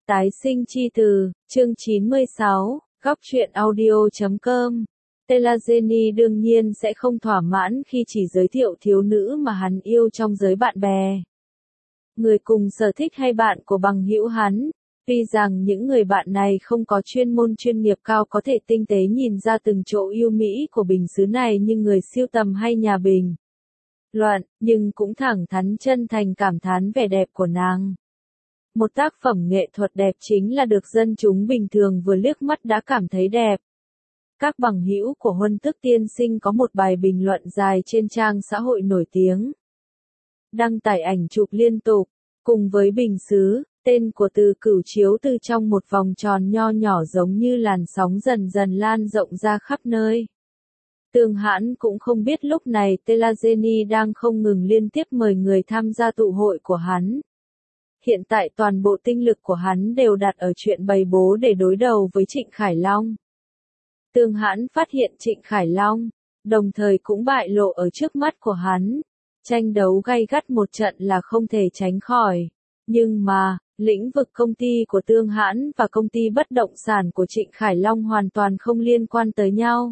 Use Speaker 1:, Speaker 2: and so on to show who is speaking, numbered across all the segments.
Speaker 1: Tái sinh chi từ, chương 96, góc truyện audio.com. Telageni đương nhiên sẽ không thỏa mãn khi chỉ giới thiệu thiếu nữ mà hắn yêu trong giới bạn bè. Người cùng sở thích hay bạn của bằng hữu hắn, tuy rằng những người bạn này không có chuyên môn chuyên nghiệp cao có thể tinh tế nhìn ra từng chỗ yêu mỹ của bình xứ này như người sưu tầm hay nhà bình luận, nhưng cũng thẳng thắn chân thành cảm thán vẻ đẹp của nàng. Một tác phẩm nghệ thuật đẹp chính là được dân chúng bình thường vừa liếc mắt đã cảm thấy đẹp. Các bằng hữu của Huân Tức tiên sinh có một bài bình luận dài trên trang xã hội nổi tiếng. Đăng tải ảnh chụp liên tục, cùng với bình xứ, tên của từ Cửu chiếu từ trong một vòng tròn nho nhỏ giống như làn sóng dần dần lan rộng ra khắp nơi. Tương Hãn cũng không biết lúc này Telageni đang không ngừng liên tiếp mời người tham gia tụ hội của hắn. Hiện tại toàn bộ tinh lực của hắn đều đặt ở chuyện bày bố để đối đầu với Trịnh Khải Long. Tương Hãn phát hiện Trịnh Khải Long, đồng thời cũng bại lộ ở trước mắt của hắn. Tranh đấu gay gắt một trận là không thể tránh khỏi. Nhưng mà, lĩnh vực công ty của Tương Hãn và công ty bất động sản của Trịnh Khải Long hoàn toàn không liên quan tới nhau.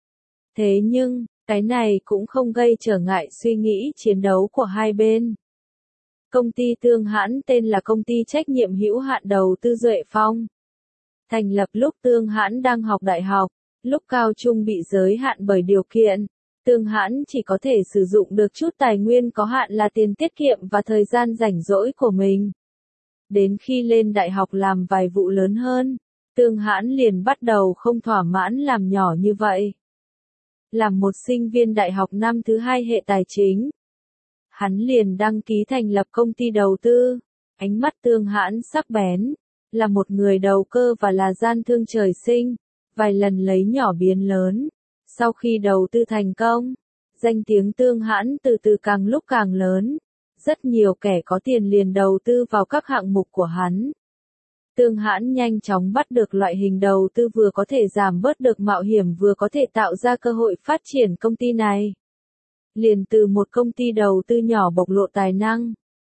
Speaker 1: Thế nhưng, cái này cũng không gây trở ngại suy nghĩ chiến đấu của hai bên. Công ty Tương Hãn tên là Công ty Trách nhiệm hữu hạn Đầu tư Duệ Phong. Thành lập lúc Tương Hãn đang học đại học, lúc cao trung bị giới hạn bởi điều kiện. Tương Hãn chỉ có thể sử dụng được chút tài nguyên có hạn là tiền tiết kiệm và thời gian rảnh rỗi của mình. Đến khi lên đại học làm vài vụ lớn hơn, Tương Hãn liền bắt đầu không thỏa mãn làm nhỏ như vậy. Làm một sinh viên đại học năm thứ 2 hệ tài chính, hắn liền đăng ký thành lập công ty đầu tư. Ánh mắt Tương Hãn sắc bén, là một người đầu cơ và là gian thương trời sinh, vài lần lấy nhỏ biến lớn. Sau khi đầu tư thành công, danh tiếng Tương Hãn từ từ càng lúc càng lớn. Rất nhiều kẻ có tiền liền đầu tư vào các hạng mục của hắn. Tương Hãn nhanh chóng bắt được loại hình đầu tư vừa có thể giảm bớt được mạo hiểm vừa có thể tạo ra cơ hội phát triển công ty này. Liền từ một công ty đầu tư nhỏ bộc lộ tài năng,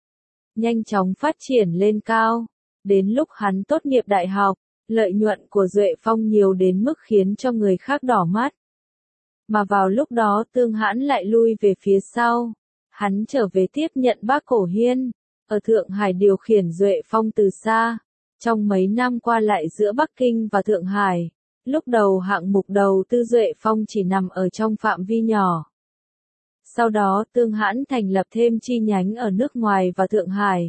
Speaker 1: nhanh chóng phát triển lên cao. Đến lúc hắn tốt nghiệp đại học, lợi nhuận của Duệ Phong nhiều đến mức khiến cho người khác đỏ mắt. Mà vào lúc đó Tương Hãn lại lui về phía sau. Hắn trở về tiếp nhận bác Cổ Hiên, ở Thượng Hải điều khiển Duệ Phong từ xa. Trong mấy năm qua lại giữa Bắc Kinh và Thượng Hải, lúc đầu hạng mục đầu tư Duệ Phong chỉ nằm ở trong phạm vi nhỏ. Sau đó Tương Hãn thành lập thêm chi nhánh ở nước ngoài và Thượng Hải.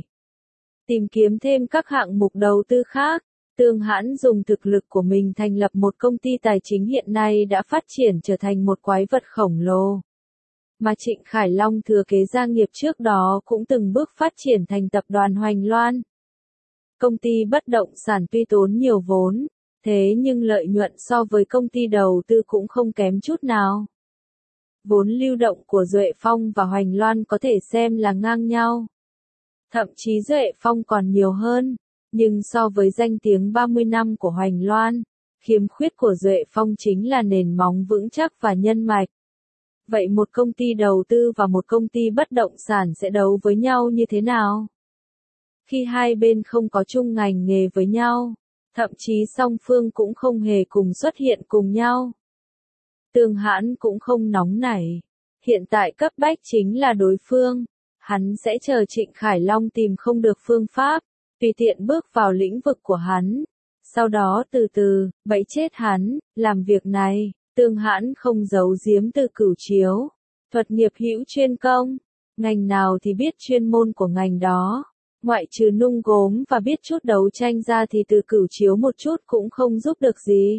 Speaker 1: Tìm kiếm thêm các hạng mục đầu tư khác, Tương Hãn dùng thực lực của mình thành lập một công ty tài chính hiện nay đã phát triển trở thành một quái vật khổng lồ. Mà Trịnh Khải Long thừa kế gia nghiệp trước đó cũng từng bước phát triển thành tập đoàn Hoành Loan. Công ty bất động sản tuy tốn nhiều vốn, thế nhưng lợi nhuận so với công ty đầu tư cũng không kém chút nào. Vốn lưu động của Duệ Phong và Hoành Loan có thể xem là ngang nhau. Thậm chí Duệ Phong còn nhiều hơn, nhưng so với danh tiếng 30 năm của Hoành Loan, khiếm khuyết của Duệ Phong chính là nền móng vững chắc và nhân mạch. Vậy một công ty đầu tư và một công ty bất động sản sẽ đấu với nhau như thế nào? Khi hai bên không có chung ngành nghề với nhau, thậm chí song phương cũng không hề cùng xuất hiện cùng nhau. Tương Hãn cũng không nóng nảy. Hiện tại cấp bách chính là đối phương. Hắn sẽ chờ Trịnh Khải Long tìm không được phương pháp, tùy tiện bước vào lĩnh vực của hắn. Sau đó từ từ, bẫy chết hắn. Làm việc này, Tương Hãn không giấu giếm từ Cửu chiếu. Thuật nghiệp hữu chuyên công. Ngành nào thì biết chuyên môn của ngành đó. Ngoại trừ nung gốm và biết chút đấu tranh ra thì từ Cửu chiếu một chút cũng không giúp được gì.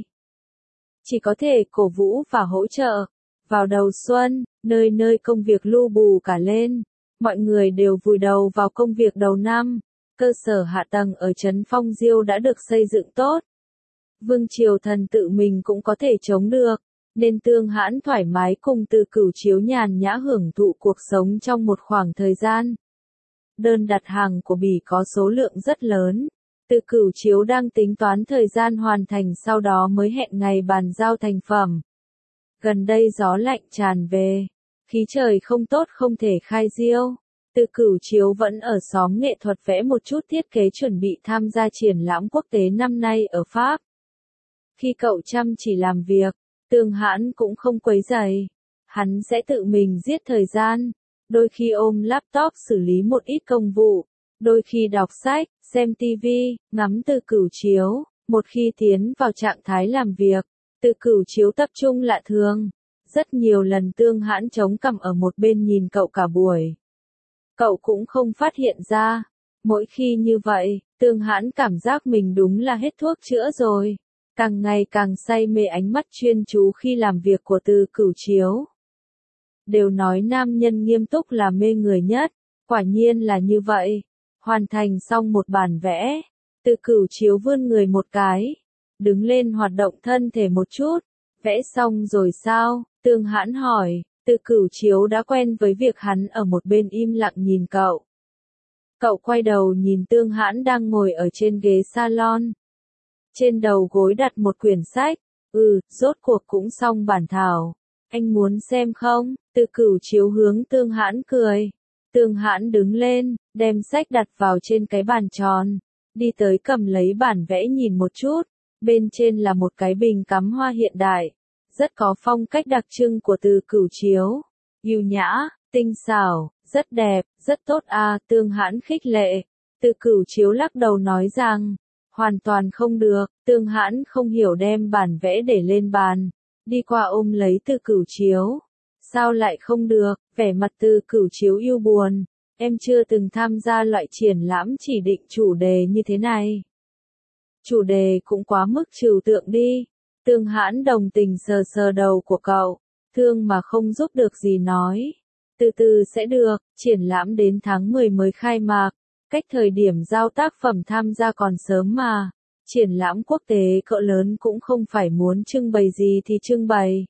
Speaker 1: Chỉ có thể cổ vũ và hỗ trợ. Vào đầu xuân, nơi nơi công việc lu bù cả lên. Mọi người đều vùi đầu vào công việc đầu năm. Cơ sở hạ tầng ở Trấn Phong Diêu đã được xây dựng tốt. Vương Triều Thần tự mình cũng có thể chống được. Nên Tương Hãn thoải mái cùng từ Cửu chiếu nhàn nhã hưởng thụ cuộc sống trong một khoảng thời gian. Đơn đặt hàng của Bỉ có số lượng rất lớn. Từ Cửu chiếu đang tính toán thời gian hoàn thành sau đó mới hẹn ngày bàn giao thành phẩm. Gần đây gió lạnh tràn về. Khí trời không tốt không thể khai diêu. Từ Cửu Chiếu vẫn ở xóm nghệ thuật vẽ một chút thiết kế chuẩn bị tham gia triển lãm quốc tế năm nay ở Pháp. Khi cậu chăm chỉ làm việc, Tương Hãn cũng không quấy rầy. Hắn sẽ tự mình giết thời gian, đôi khi ôm laptop xử lý một ít công vụ, đôi khi đọc sách, xem TV, ngắm Từ Cửu Chiếu. Một khi tiến vào trạng thái làm việc, Từ Cửu Chiếu tập trung lạ thường. Rất nhiều lần Tương Hãn chống cằm ở một bên nhìn cậu cả buổi. Cậu cũng không phát hiện ra. Mỗi khi như vậy, Tương Hãn cảm giác mình đúng là hết thuốc chữa rồi. Càng ngày càng say mê ánh mắt chuyên chú khi làm việc của Từ Cửu Chiếu. Đều nói nam nhân nghiêm túc là mê người nhất. Quả nhiên là như vậy. Hoàn thành xong một bản vẽ, Từ Cửu Chiếu vươn người một cái. Đứng lên hoạt động thân thể một chút. Vẽ xong rồi sao? Tương Hãn hỏi. Từ Cửu Chiếu đã quen với việc hắn ở một bên im lặng nhìn cậu. Cậu quay đầu nhìn Tương Hãn đang ngồi ở trên ghế salon. Trên đầu gối đặt một quyển sách. Rốt cuộc cũng xong bản thảo. Anh muốn xem không? Từ Cửu Chiếu hướng Tương Hãn cười. Tương Hãn đứng lên, đem sách đặt vào trên cái bàn tròn. Đi tới cầm lấy bản vẽ nhìn một chút. Bên trên là một cái bình cắm hoa hiện đại. Rất có phong cách đặc trưng của Từ Cửu Chiếu. Yêu nhã, tinh xảo, rất đẹp, rất tốt à, Tương Hãn khích lệ. Từ Cửu Chiếu lắc đầu nói rằng, hoàn toàn không được. Tương Hãn không hiểu đem bản vẽ để lên bàn. Đi qua ôm lấy Từ Cửu Chiếu. Sao lại không được? Vẻ mặt Từ Cửu Chiếu yêu buồn. Em chưa từng tham gia loại triển lãm chỉ định chủ đề như thế này. Chủ đề cũng quá mức trừu tượng đi. Tương Hãn đồng tình sờ sờ đầu của cậu. Thương mà không giúp được gì nói. Từ từ sẽ được, triển lãm đến tháng 10 mới khai mạc. Cách thời điểm giao tác phẩm tham gia còn sớm mà. Triển lãm quốc tế cỡ lớn cũng không phải muốn trưng bày gì thì trưng bày.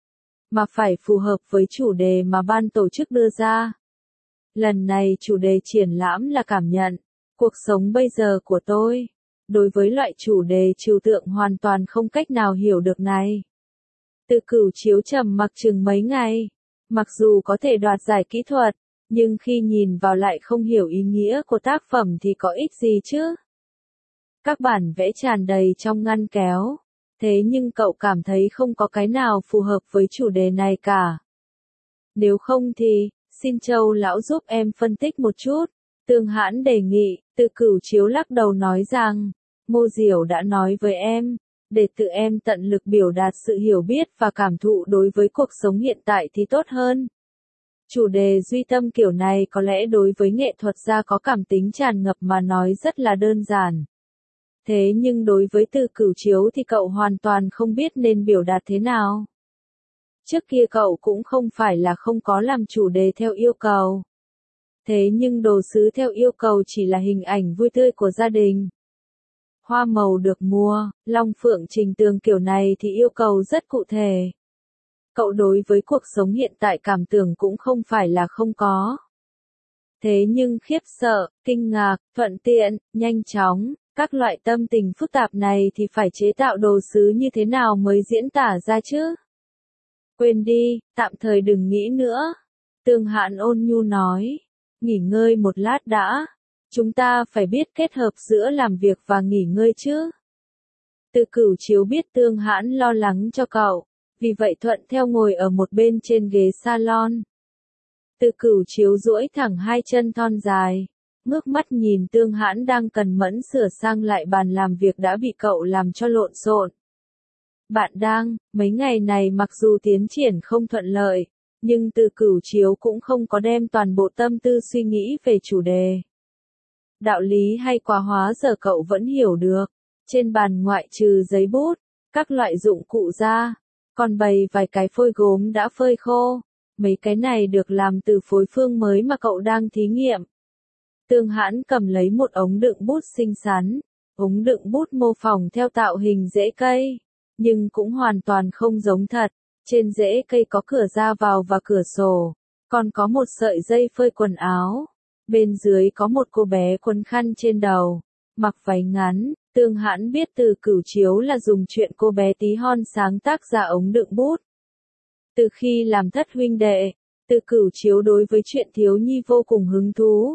Speaker 1: Mà phải phù hợp với chủ đề mà ban tổ chức đưa ra. Lần này chủ đề triển lãm là cảm nhận. Cuộc sống bây giờ của tôi. Đối với loại chủ đề trừu tượng hoàn toàn không cách nào hiểu được này. Từ Cửu Chiếu trầm mặc chừng mấy ngày. Mặc dù có thể đoạt giải kỹ thuật, nhưng khi nhìn vào lại không hiểu ý nghĩa của tác phẩm thì có ích gì chứ? Các bản vẽ tràn đầy trong ngăn kéo. Thế nhưng cậu cảm thấy không có cái nào phù hợp với chủ đề này cả. Nếu không thì, xin Châu lão giúp em phân tích một chút. Tương Hãn đề nghị. Từ Cửu Chiếu lắc đầu nói rằng, Mô Diểu đã nói với em, để tự em tận lực biểu đạt sự hiểu biết và cảm thụ đối với cuộc sống hiện tại thì tốt hơn. Chủ đề duy tâm kiểu này có lẽ đối với nghệ thuật gia có cảm tính tràn ngập mà nói rất là đơn giản. Thế nhưng đối với Từ Cửu Chiếu thì cậu hoàn toàn không biết nên biểu đạt thế nào. Trước kia cậu cũng không phải là không có làm chủ đề theo yêu cầu. Thế nhưng đồ sứ theo yêu cầu chỉ là hình ảnh vui tươi của gia đình. Hoa màu được mua, long phượng trình tường kiểu này thì yêu cầu rất cụ thể. Cậu đối với cuộc sống hiện tại cảm tưởng cũng không phải là không có. Thế nhưng khiếp sợ, kinh ngạc, thuận tiện, nhanh chóng, các loại tâm tình phức tạp này thì phải chế tạo đồ sứ như thế nào mới diễn tả ra chứ? Quên đi, tạm thời đừng nghĩ nữa. Tương Hãn ôn nhu nói. Nghỉ ngơi một lát đã. Chúng ta phải biết kết hợp giữa làm việc và nghỉ ngơi chứ. Từ Cửu Chiếu biết Tương Hãn lo lắng cho cậu. Vì vậy thuận theo ngồi ở một bên trên ghế salon. Từ Cửu Chiếu duỗi thẳng hai chân thon dài. Ngước mắt nhìn Tương Hãn đang cần mẫn sửa sang lại bàn làm việc đã bị cậu làm cho lộn xộn. Bạn đang, mấy ngày này mặc dù tiến triển không thuận lợi, nhưng Từ Cửu Chiếu cũng không có đem toàn bộ tâm tư suy nghĩ về chủ đề. Đạo lý hay quá hóa giờ cậu vẫn hiểu được. Trên bàn ngoại trừ giấy bút, các loại dụng cụ ra, còn bày vài cái phôi gốm đã phơi khô. Mấy cái này được làm từ phối phương mới mà cậu đang thí nghiệm. Tương Hãn cầm lấy một ống đựng bút xinh xắn. Ống đựng bút mô phỏng theo tạo hình rễ cây, nhưng cũng hoàn toàn không giống thật. Trên rễ cây có cửa ra vào và cửa sổ, còn có một sợi dây phơi quần áo. Bên dưới có một cô bé quấn khăn trên đầu, mặc váy ngắn. Tương Hãn biết Từ Cửu Chiếu là dùng chuyện cô bé tí hon sáng tác ra ống đựng bút. Từ khi làm thất huynh đệ, Từ Cửu Chiếu đối với chuyện thiếu nhi vô cùng hứng thú.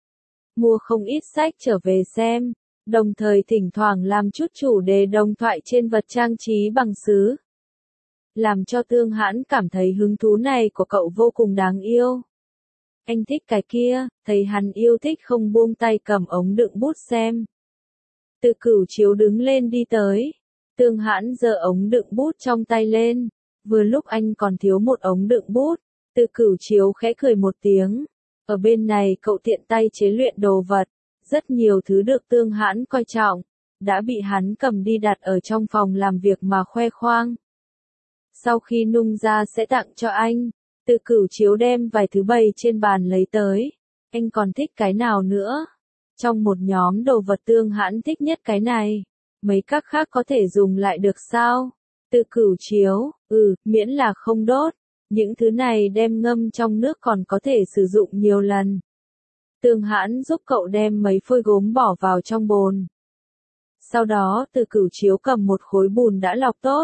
Speaker 1: Mua không ít sách trở về xem, đồng thời thỉnh thoảng làm chút chủ đề đồng thoại trên vật trang trí bằng sứ. Làm cho Tương Hãn cảm thấy hứng thú này của cậu vô cùng đáng yêu. Anh thích cái kia, thấy hắn yêu thích không buông tay cầm ống đựng bút xem. Từ Cửu Chiếu đứng lên đi tới. Tương Hãn giơ ống đựng bút trong tay lên. Vừa lúc anh còn thiếu một ống đựng bút. Từ Cửu Chiếu khẽ cười một tiếng. Ở bên này cậu tiện tay chế luyện đồ vật. Rất nhiều thứ được Tương Hãn coi trọng. Đã bị hắn cầm đi đặt ở trong phòng làm việc mà khoe khoang. Sau khi nung ra sẽ tặng cho anh. Từ Cửu Chiếu đem vài thứ bày trên bàn lấy tới. Anh còn thích cái nào nữa? Trong một nhóm đồ vật Tương Hãn thích nhất cái này. Mấy các khác có thể dùng lại được sao? Từ Cửu Chiếu, miễn là không đốt. Những thứ này đem ngâm trong nước còn có thể sử dụng nhiều lần. Tương Hãn giúp cậu đem mấy phôi gốm bỏ vào trong bồn. Sau đó Từ Cửu Chiếu cầm một khối bùn đã lọc tốt.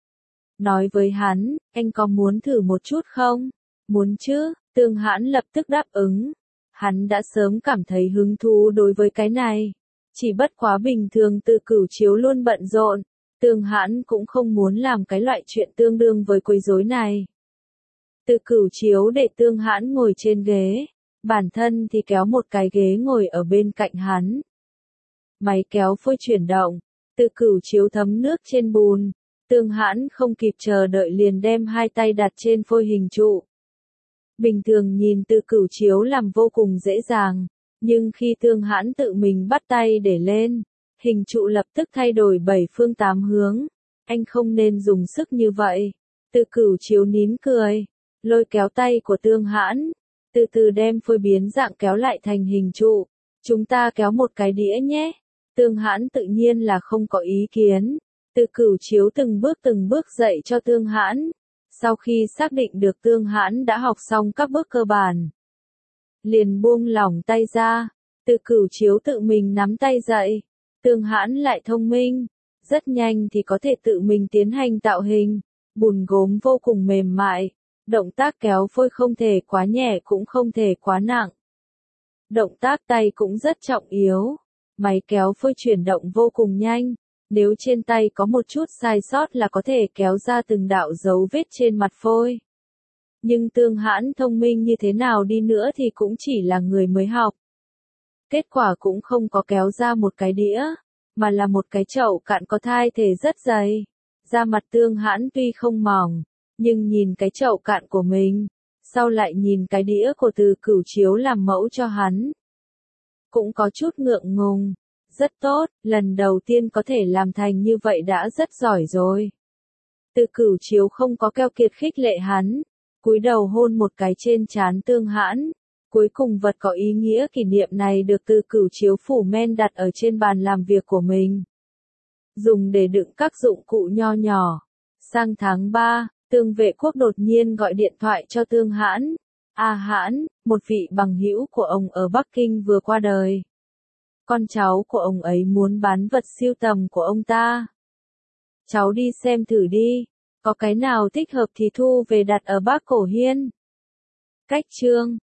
Speaker 1: Nói với hắn, anh có muốn thử một chút không? Muốn chứ, Tương Hãn lập tức đáp ứng. Hắn đã sớm cảm thấy hứng thú đối với cái này. Chỉ bất quá bình thường Từ Cửu Chiếu luôn bận rộn. Tương Hãn cũng không muốn làm cái loại chuyện tương đương với quấy rối này. Từ Cửu Chiếu để Tương Hãn ngồi trên ghế. Bản thân thì kéo một cái ghế ngồi ở bên cạnh hắn. Máy kéo phôi chuyển động. Từ Cửu Chiếu thấm nước trên bùn. Tương Hãn không kịp chờ đợi liền đem hai tay đặt trên phôi hình trụ. Bình thường nhìn Từ Cửu Chiếu làm vô cùng dễ dàng, nhưng khi Tương Hãn tự mình bắt tay để lên, hình trụ lập tức thay đổi 7 phương 8 hướng. Anh không nên dùng sức như vậy. Từ Cửu Chiếu nín cười, lôi kéo tay của Tương Hãn, từ từ đem phôi biến dạng kéo lại thành hình trụ. Chúng ta kéo một cái đĩa nhé. Tương Hãn tự nhiên là không có ý kiến. Từ Cửu Chiếu từng bước dạy cho Tương Hãn. Sau khi xác định được Tương Hãn đã học xong các bước cơ bản, liền buông lỏng tay ra. Từ Cửu Chiếu tự mình nắm tay dậy. Tương Hãn lại thông minh, rất nhanh thì có thể tự mình tiến hành tạo hình. Bùn gốm vô cùng mềm mại. Động tác kéo phôi không thể quá nhẹ cũng không thể quá nặng. Động tác tay cũng rất trọng yếu. Máy kéo phôi chuyển động vô cùng nhanh. Nếu trên tay có một chút sai sót là có thể kéo ra từng đạo dấu vết trên mặt phôi. Nhưng Tương Hãn thông minh như thế nào đi nữa thì cũng chỉ là người mới học. Kết quả cũng không có kéo ra một cái đĩa, mà là một cái chậu cạn có thai thể rất dày. Da mặt Tương Hãn tuy không mỏng, nhưng nhìn cái chậu cạn của mình, sau lại nhìn cái đĩa của Từ Cửu Chiếu làm mẫu cho hắn. Cũng có chút ngượng ngùng. Rất tốt, lần đầu tiên có thể làm thành như vậy đã rất giỏi rồi. Từ Cửu Chiếu không có keo kiệt khích lệ hắn, cúi đầu hôn một cái trên trán Tương Hãn. Cuối cùng vật có ý nghĩa kỷ niệm này được Từ Cửu Chiếu phủ men đặt ở trên bàn làm việc của mình. Dùng để đựng các dụng cụ nho nhỏ. Sang tháng 3, Tương Vệ Quốc đột nhiên gọi điện thoại cho Tương Hãn. Hãn, một vị bằng hữu của ông ở Bắc Kinh vừa qua đời. Con cháu của ông ấy muốn bán vật sưu tầm của ông ta. Cháu đi xem thử đi, có cái nào thích hợp thì thu về đặt ở Bác Cổ Hiên. Cách chương